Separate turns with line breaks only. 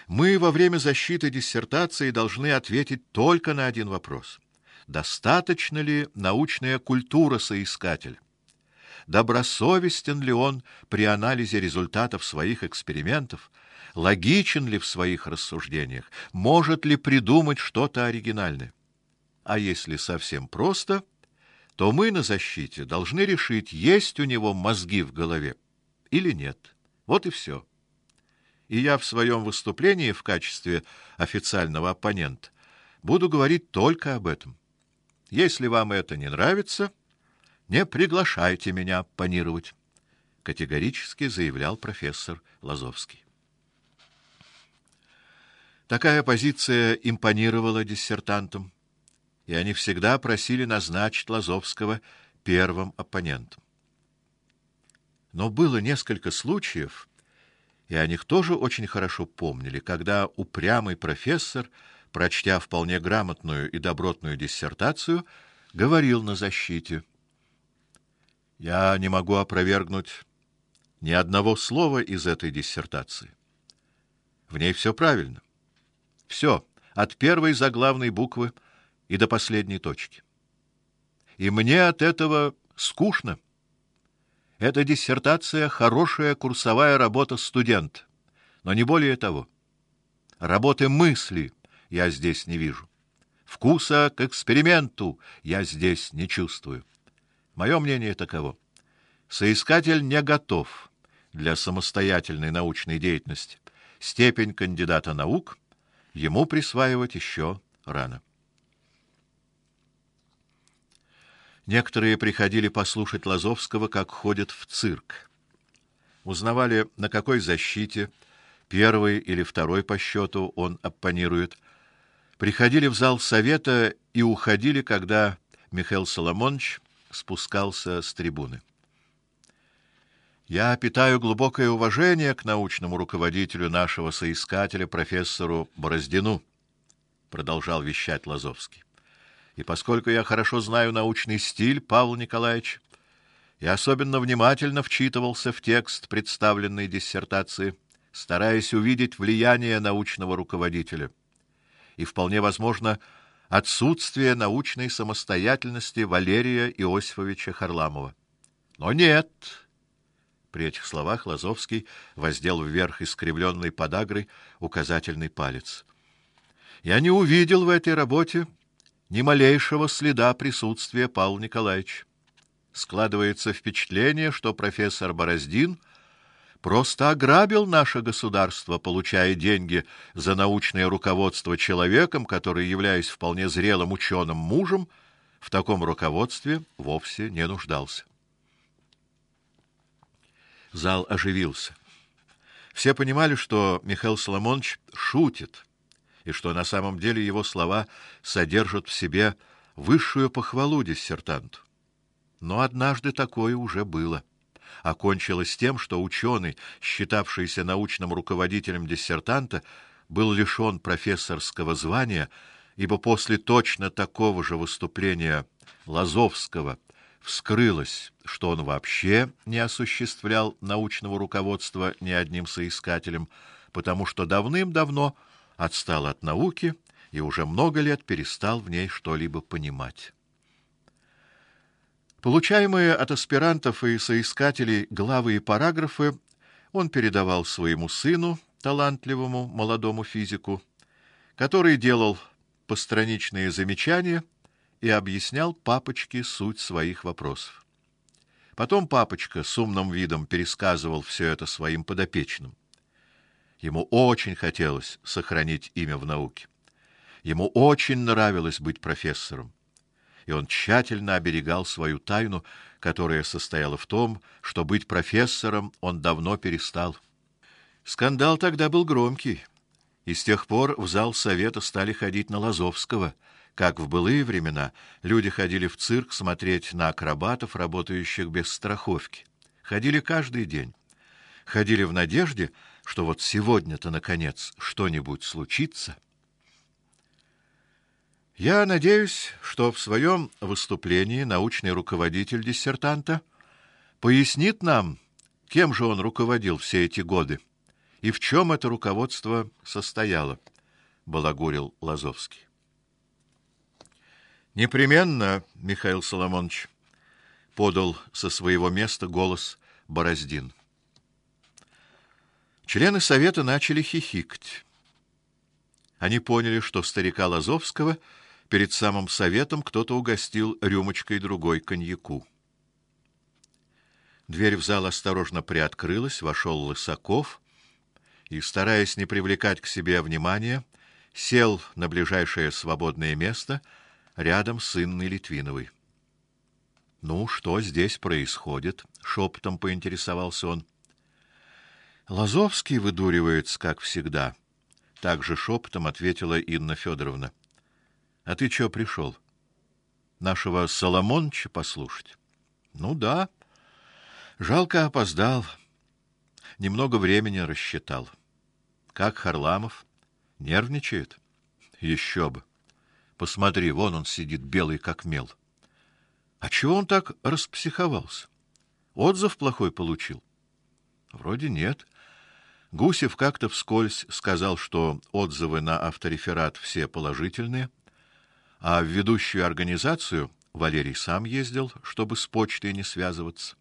Мы во время защиты диссертации должны ответить только на один вопрос: достаточно ли научная культура соискателя? Добросовестен ли он при анализе результатов своих экспериментов? Логичен ли в своих рассуждениях? Может ли придумать что-то оригинальное? А если совсем просто, то мы на защите должны решить, есть у него мозги в голове или нет. Вот и все. И я в своем выступлении в качестве официального оппонента буду говорить только об этом. Если вам это не нравится, не приглашайте меня оппонировать, категорически заявлял профессор Лазовский. Такая позиция импонировала диссертантам, и они всегда просили назначить Лазовского первым оппонентом. Но было несколько случаев, и о них тоже очень хорошо помнили, когда упрямый профессор, прочтя вполне грамотную и добротную диссертацию, говорил на защите: «Я не могу опровергнуть ни одного слова из этой диссертации. В ней все правильно. Все, от первой заглавной буквы и до последней точки. И мне от этого скучно. Эта диссертация — хорошая курсовая работа студента, но не более того. Работы мысли я здесь не вижу. Вкуса к эксперименту я здесь не чувствую. Мое мнение таково: соискатель не готов для самостоятельной научной деятельности. Степень кандидата наук ему присваивать еще рано». Некоторые приходили послушать Лазовского, как ходят в цирк. Узнавали, на какой защите, первой или второй по счету, он оппонирует. Приходили в зал совета и уходили, когда Михаил Соломонович спускался с трибуны. «Я питаю глубокое уважение к научному руководителю нашего соискателя, профессору Бороздину», — продолжал вещать Лазовский. «И поскольку я хорошо знаю научный стиль Павла Николаевича, я особенно внимательно вчитывался в текст представленной диссертации, стараясь увидеть влияние научного руководителя и, вполне возможно, отсутствие научной самостоятельности Валерия Иосифовича Харламова. Но нет». При этих словах Лазовский воздел вверх искривленной подагрой указательный палец. «Я не увидел в этой работе ни малейшего следа присутствия Павла Николаевича. Складывается впечатление, что профессор Бороздин просто ограбил наше государство, получая деньги за научное руководство человеком, который, являясь вполне зрелым ученым мужем, в таком руководстве вовсе не нуждался». Зал оживился. Все понимали, что Михаил Соломонович шутит, и что на самом деле его слова содержат в себе высшую похвалу диссертанту. Но однажды такое уже было. Окончилось тем, что ученый, считавшийся научным руководителем диссертанта, был лишен профессорского звания, ибо после точно такого же выступления Лазовского вскрылось, что он вообще не осуществлял научного руководства ни одним соискателем, потому что давным-давно отстал от науки и уже много лет перестал в ней что-либо понимать. Получаемые от аспирантов и соискателей главы и параграфы он передавал своему сыну, талантливому молодому физику, который делал постраничные замечания и объяснял папочке суть своих вопросов. Потом папочка с умным видом пересказывал все это своим подопечным. Ему очень хотелось сохранить имя в науке. Ему очень нравилось быть профессором. И он тщательно оберегал свою тайну, которая состояла в том, что быть профессором он давно перестал. Скандал тогда был громкий, и с тех пор в зал совета стали ходить на Лазовского, как в былые времена люди ходили в цирк смотреть на акробатов, работающих без страховки. Ходили каждый день. Ходили в надежде, что вот сегодня-то, наконец, что-нибудь случится. Я надеюсь, что в своем выступлении научный руководитель диссертанта пояснит нам, кем же он руководил все эти годы И в чем это руководство состояло? Балагурил Лазовский. Непременно, Михаил Соломонович, подал со своего места голос Бороздин. Члены совета начали хихикать. Они поняли, что старика Лазовского перед самым советом кто-то угостил рюмочкой другой коньяку. Дверь в зал осторожно приоткрылась, вошел Лысаков и, стараясь не привлекать к себе внимания, сел на ближайшее свободное место рядом с Инной Литвиновой. «Ну, что здесь происходит?» — шепотом поинтересовался он. «Лазовский выдуривается, как всегда», — также шепотом ответила Инна Федоровна. «А ты чё пришел? Нашего Соломоныча послушать?» «Ну да. Жалко опоздал. Немного времени рассчитал. Как Харламов? Нервничает? Еще бы. Посмотри, вон он сидит, белый как мел. А чего он так распсиховался? Отзыв плохой получил? Вроде нет. Гусев как-то вскользь сказал, что отзывы на автореферат все положительные, а в ведущую организацию Валерий сам ездил, чтобы с почтой не связываться.